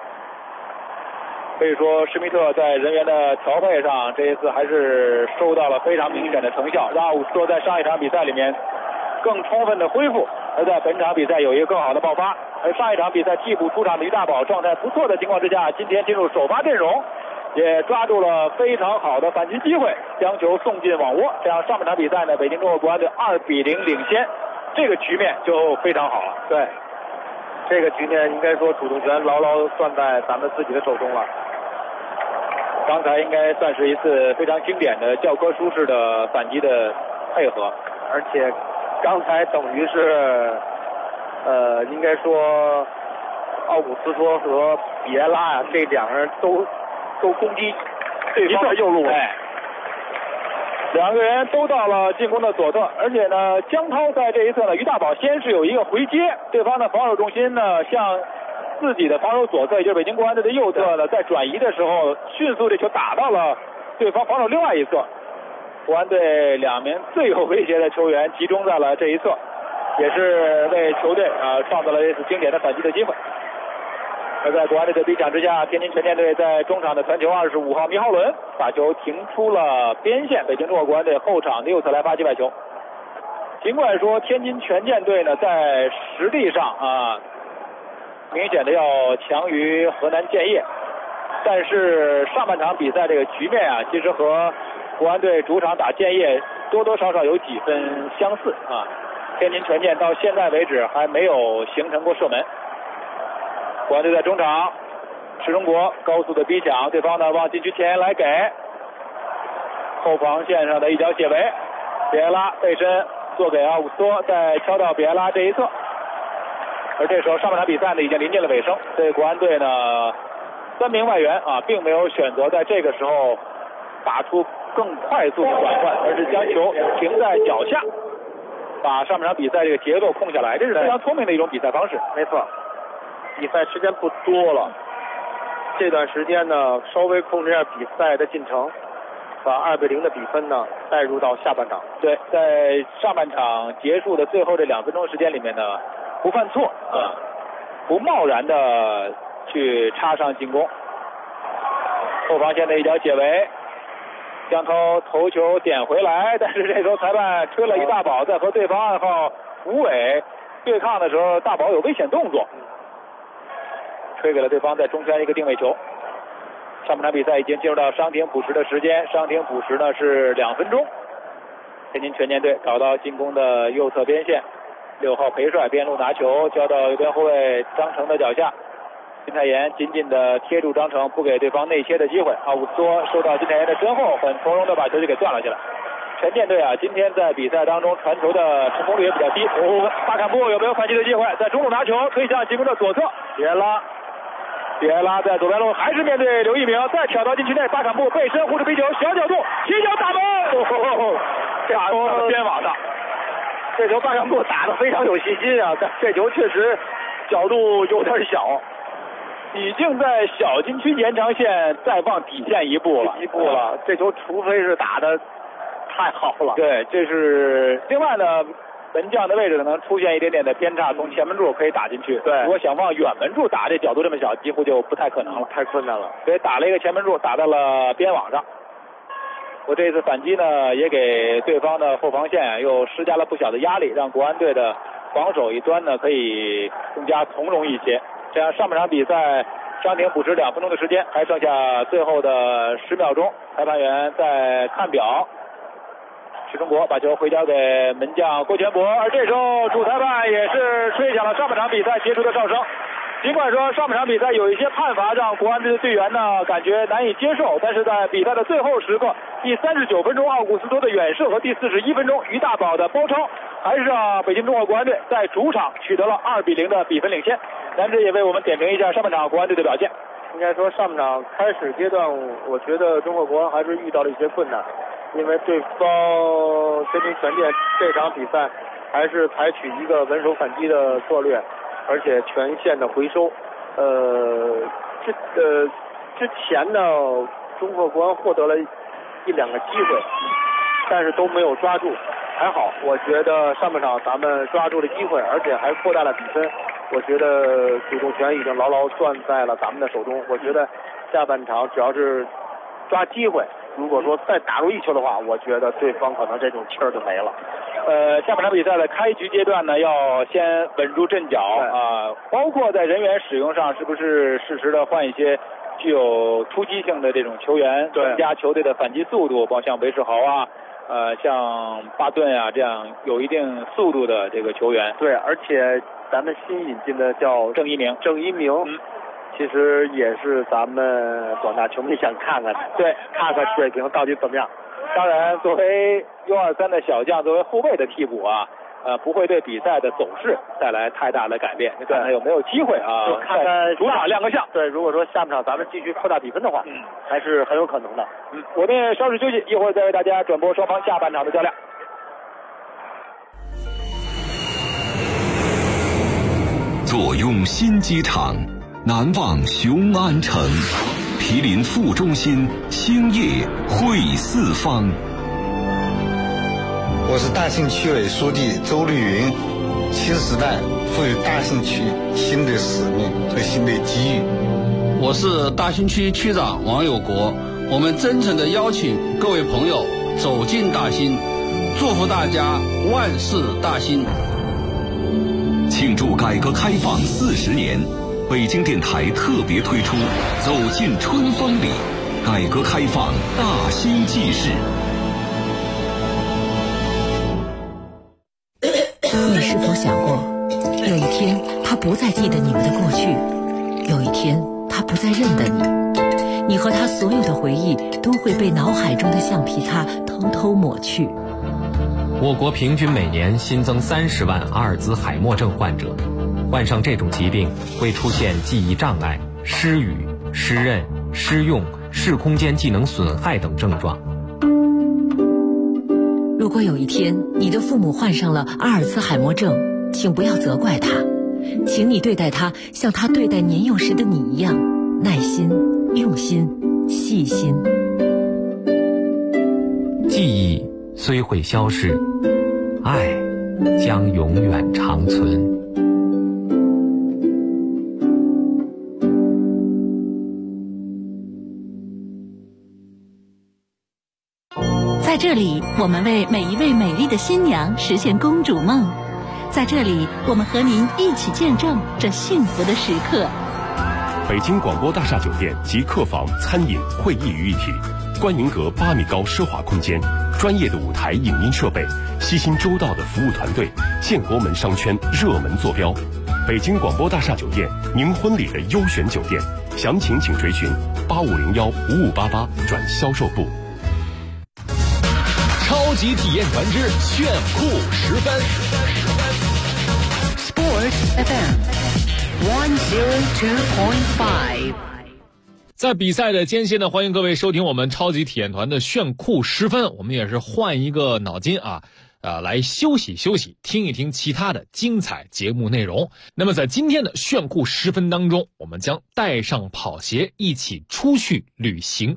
可以说施密特在人员的调配上这一次还是收到了非常明显的成效，让奥古斯托在上一场比赛里面更充分的恢复，而在本场比赛有一个更好的爆发。而上一场比赛替补出场的于大宝状态不错的情况之下，今天进入首发阵容，也抓住了非常好的反击机会，将球送进网窝。这样上半场比赛呢，北京中赫国安队2-0领先，这个局面就非常好了。 对，这个局面应该说主动权牢牢攥在咱们自己的手中了。 刚才应该算是一次非常经典的教科书式的反击的配合， 而且刚才等于是应该说奥古斯托和比埃拉呀，这两个人都攻击对方的右路。 两个人都到了进攻的左侧，而且呢，江涛在这一侧呢，于大宝先是有一个回接，对方的防守重心呢向自己的防守左侧，也就是北京国安队的右侧呢，在转移的时候，迅速这球打到了对方防守另外一侧。国安队2名最有威胁的球员集中在了这一侧，也是为球队创造了这次经典的反击的机会。而在国安队的逼抢之下，天津权健队在中场的传球，25号米浩伦把球停出了边线，北京中国国安队后场的右侧来发击外球。尽管说天津权健队呢在实力上明显的要强于河南建业，但是上半场比赛这个局面其实和国安队主场打建业多多少少有几分相似天津权健到现在为止还没有形成过射门。国安队在中场，石中国高速的逼抢，对方呢往禁区前来给后防线上的一脚解围，比埃拉背身做给奥古斯托，再敲到比埃拉这一侧。而这时候上半场比赛呢已经临近了尾声，所以国安队呢3名外援并没有选择在这个时候打出更快速的转换，而是将球停在脚下，把上半场比赛这个节奏控下来，这是非常聪明的一种比赛方式。 没错。比赛时间不多了，这段时间呢稍微控制一下比赛的进程，把2-0的比分呢带入到下半场。 对，在上半场结束的最后这2分钟时间里面呢，不犯错不贸然的去插上进攻。后防线的一脚解围，江涛头球点回来，但是这时候裁判吹了一大宝，在和对方2号吴伟对抗的时候，大宝有危险动作。吹给了对方在中圈一个定位球。上半场比赛已经进入到伤停补时的时间，伤停补时呢是2分钟。天津权健队找到进攻的右侧边线，6号裴帅边路拿球交到右边后卫张成的脚下，金泰妍紧紧的贴住张成，不给对方内切的机会。奥古斯托收到金泰妍的身后，很从容的把球就给断了下来。权健队今天在比赛当中传球的成功率也比较低。巴坎布有没有反击的机会？在中路拿球推向进攻的左侧，比埃拉在左边路还是面对刘一鸣，再挑到禁区内，巴坎布背身护着逼球，小角度起脚打门，打到边网上。 这球巴坎布打得非常有信心但这球确实角度有点小， 已经在小禁区延长线再往底线一步了。 这球除非是打得太好了。 对，这是另外呢，门将的位置可能出现一点点的偏差，从前门柱可以打进去。 对， 如果想往远门柱打，这角度这么小，几乎就不太可能了， 太困难了。 所以打了一个前门柱，打到了边网上。我这次反击呢，也给对方的后防线又施加了不小的压力，让国安队的防守一端呢可以更加从容一些。这样上半场比赛伤停补时2分钟的时间，还剩下最后的10秒钟，裁判员在看表。石中国把球回交给门将郭全博，而这时候主裁判也是吹响了上半场比赛结束的哨声。尽管说上半场比赛有一些判罚让国安队的队员呢感觉难以接受，但是在比赛的最后时刻，第39分钟奥古斯托的远射和第41分钟于大宝的包抄，还是让北京中国国安队在主场取得了2-0的比分领先。南志也为我们点评一下上半场国安队的表现。 应该说上半场开始阶段，我觉得中国国安还是遇到了一些困难，因为对方天津权健这场比赛还是采取一个稳守反击的策略，而且全线的回收。之前呢，中国国安获得了1-2个机会，但是都没有抓住。还好，我觉得上半场咱们抓住了机会，而且还扩大了比分。我觉得主动权已经牢牢攥在了咱们的手中。我觉得下半场只要是抓机会，如果说再打入1球的话，我觉得对方可能这种气儿就没了。 下半场比赛的开局阶段呢，要先稳住阵脚包括在人员使用上，是不是适时的换一些具有突击性的这种球员，增加球队的反击速度，包括像韦世豪像巴顿这样有一定速度的这个球员。 对，而且咱们新引进的叫郑一鸣， 其实也是咱们广大球迷想看看的， 对， 看看水平到底怎么样。 当然，作为U23的小将，作为后卫的替补不会对比赛的走势带来太大的改变。看看有没有机会啊？ 就看看主场亮个相。 对，如果说下半场咱们继续扩大比分的话，还是很有可能的。 我们稍事休息，一会儿再为大家转播双方下半场的较量。 坐拥新机场，难忘雄安城，毗邻副中心，兴业汇四方。 我是大兴区委书记周绿云。新时代赋予大兴区新的使命和新的机遇。 我是大兴区区长王有国。我们真诚地邀请各位朋友走进大兴，祝福大家万事大兴。 庆祝改革开放40年，北京电台特别推出《走进春风里》，改革开放大兴纪事。 你是否想过，有一天他不再记得你们的过去，有一天他不再认得你，你和他所有的回忆都会被脑海中的橡皮擦偷偷抹去。 我国平均每年新增30万阿尔兹海默症患者，患上这种疾病会出现记忆障碍、失语、失认、失用、视空间技能损害等症状。 如果有一天你的父母患上了阿尔兹海默症，请不要责怪他，请你对待他像他对待年幼时的你一样，耐心、用心、细心。 记忆虽会消逝，爱将永远长存。 在这里，我们为每一位美丽的新娘实现公主梦。在这里，我们和您一起见证这幸福的时刻。 北京广播大厦酒店集客房、餐饮、会议于一体，观迎阁8米高奢华空间，专业的舞台影音设备，悉心周到的服务团队，建国门商圈热门坐标。北京广播大厦酒店，您婚礼的优选酒店，详情请垂询8501-5588转销售部。 超级体验团之炫酷10分。 Sports FM 102.5。 在比赛的间歇呢，欢迎各位收听我们超级体验团的炫酷10分。我们也是换一个脑筋来休息休息，听一听其他的精彩节目内容。那么在今天的炫酷10分当中，我们将带上跑鞋一起出去旅行。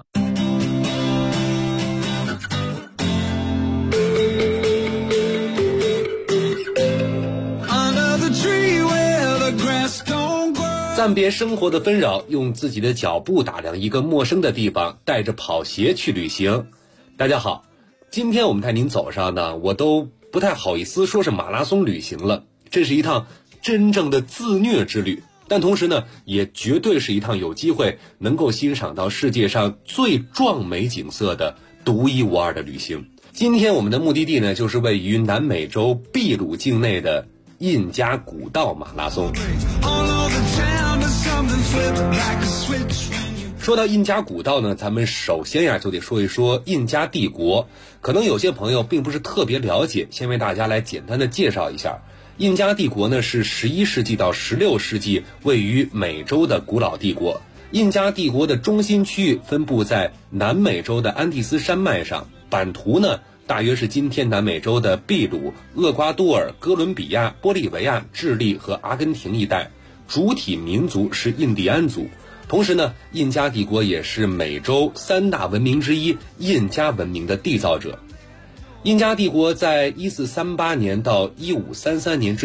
暂别生活的纷扰，用自己的脚步打量一个陌生的地方，带着跑鞋去旅行。大家好，今天我们带您走上呢，我都不太好意思说是马拉松旅行了，这是一趟真正的自虐之旅，但同时呢，也绝对是一趟有机会能够欣赏到世界上最壮美景色的独一无二的旅行。今天我们的目的地呢，就是位于南美洲秘鲁境内的印加古道马拉松。说到印加古道呢，咱们首先就得说一说印加帝国。可能有些朋友并不是特别了解，先为大家来简单的介绍一下。印加帝国呢是11世纪到16世纪位于美洲的古老帝国。印加帝国的中心区域分布在南美洲的安第斯山脉上，版图呢大约是今天南美洲的秘鲁、厄瓜多尔、哥伦比亚、玻利维亚、智利和阿根廷一带，主体民族是印第安族。同时呢，印加帝国也是美洲3大文明之一印加文明的缔造者。印加帝国在1438年到1533年之